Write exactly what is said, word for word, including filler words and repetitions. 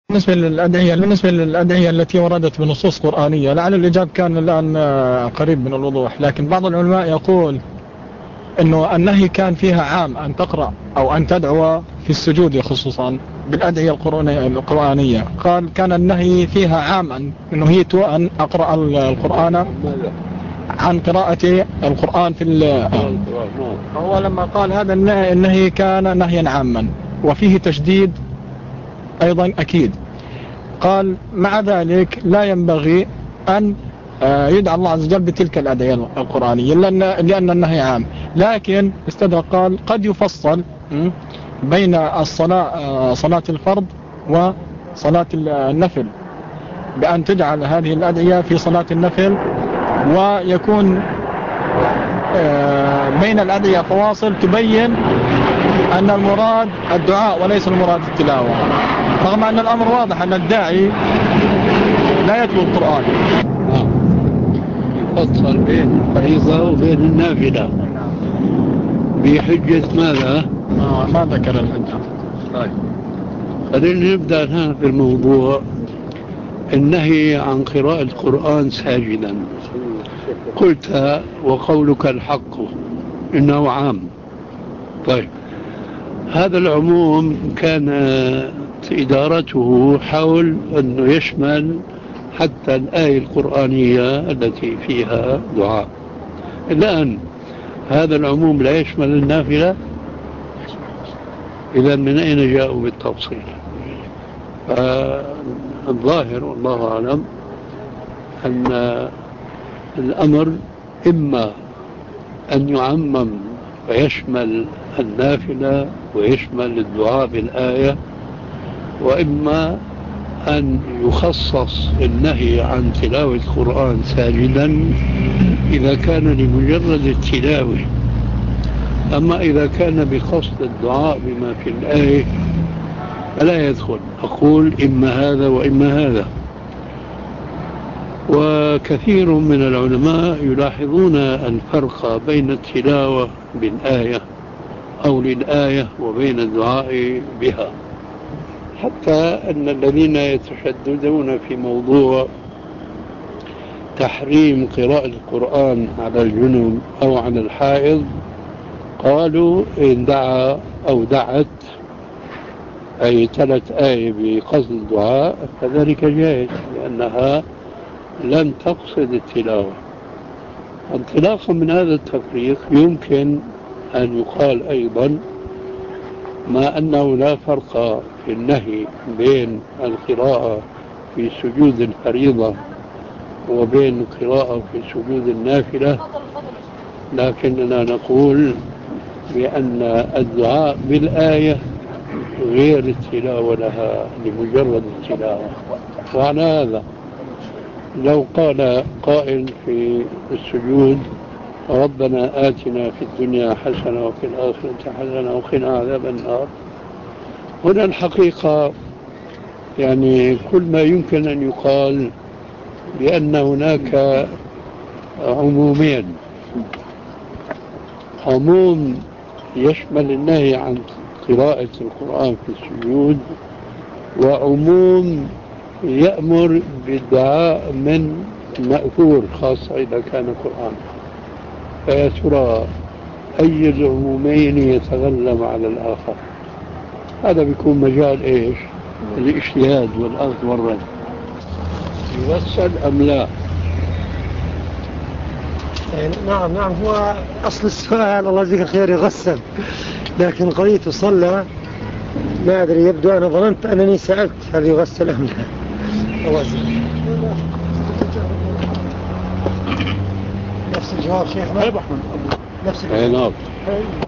بالنسبة للأدعية بالنسبة للأدعية التي وردت بنصوص قرآنية، لعل الإجابة كان الآن قريب من الوضوح، لكن بعض العلماء يقول أنه النهي كان فيها عام أن تقرأ أو أن تدعو في السجود خصوصا بالأدعية القرآنية. قال كان النهي فيها عام أن نهيت أن أقرأ القرآن عن قراءة القرآن في هو لما قال هذا النهي كان نهيا عاما وفيه تشديد أيضا أكيد. قال مع ذلك لا ينبغي أن يدعى الله عز وجل بتلك الأدعية القرآنية لأن النهي عام، لكن استدرك قال قد يفصل بين الصلاة صلاة الفرض وصلاة النفل بأن تجعل هذه الأدعية في صلاة النفل، ويكون بين الأدعية فواصل تبين أن المراد الدعاء وليس المراد التلاوة، رغم أن الأمر واضح أن الداعي لا يتلو القرآن. يفصل بين الفريضة وبين النافلة بحجة ماذا؟ ما ذكر الحجة. طيب خلينا نبدأ الآن في الموضوع النهي عن قراءة القرآن ساجدا. قلت وقولك الحق إنه عام. طيب هذا العموم كانت إدارته حول أنه يشمل حتى الآية القرآنية التي فيها دعاء. الآن هذا العموم لا يشمل النافلة، إذا من أين جاءوا بالتفصيل؟ الظاهر والله أعلم أن الأمر إما أن يعمم ويشمل النافلة ويشمل الدعاء بالآية، وإما أن يخصص النهي عن تلاوة القرآن ساجدا إذا كان لمجرد التلاوة. أما إذا كان بقصد الدعاء بما في الآية فلا يدخل. أقول إما هذا وإما هذا. وكثير من العلماء يلاحظون الفرق بين التلاوة بالآية أو للآية وبين الدعاء بها، حتى أن الذين يتشددون في موضوع تحريم قراءة القرآن على الجنوب أو على الحائض قالوا إن دعا أو دعت أي تلت آية بقصد الدعاء فذلك جائز، لأنها لم تقصد التلاوة. انطلاقا من هذا التفريق يمكن أن يقال أيضا ما أنه لا فرق في النهي بين القراءة في سجود الفريضة وبين القراءة في سجود النافلة، لكننا نقول بأن الدعاء بالآية غير التلاوة لها لمجرد التلاوة. وعلى هذا لو قال قائل في السجود ربنا آتنا في الدنيا حسنة وفي الآخرة حسنة وقنا عذاب النار، هنا الحقيقة يعني كل ما يمكن أن يقال بأن هناك عمومين: عموم يشمل النهي عن قراءة القرآن في السجود، وعموم يأمر بالدعاء من مأثور خاصة إذا كان قرآن. فيا ترى أي العمومين يتغلب على الآخر؟ هذا بيكون مجال إيش؟ الاجتهاد والأخذ والرد. يغسل أم لا؟ نعم نعم هو أصل السؤال الله يجزيك الخير يغسل، لكن قضية صلى ما أدري، يبدو أنا ظننت أنني سألت هل يغسل أم لا. الله يجزيك نفس الجواب شيخنا. نفس الجواب.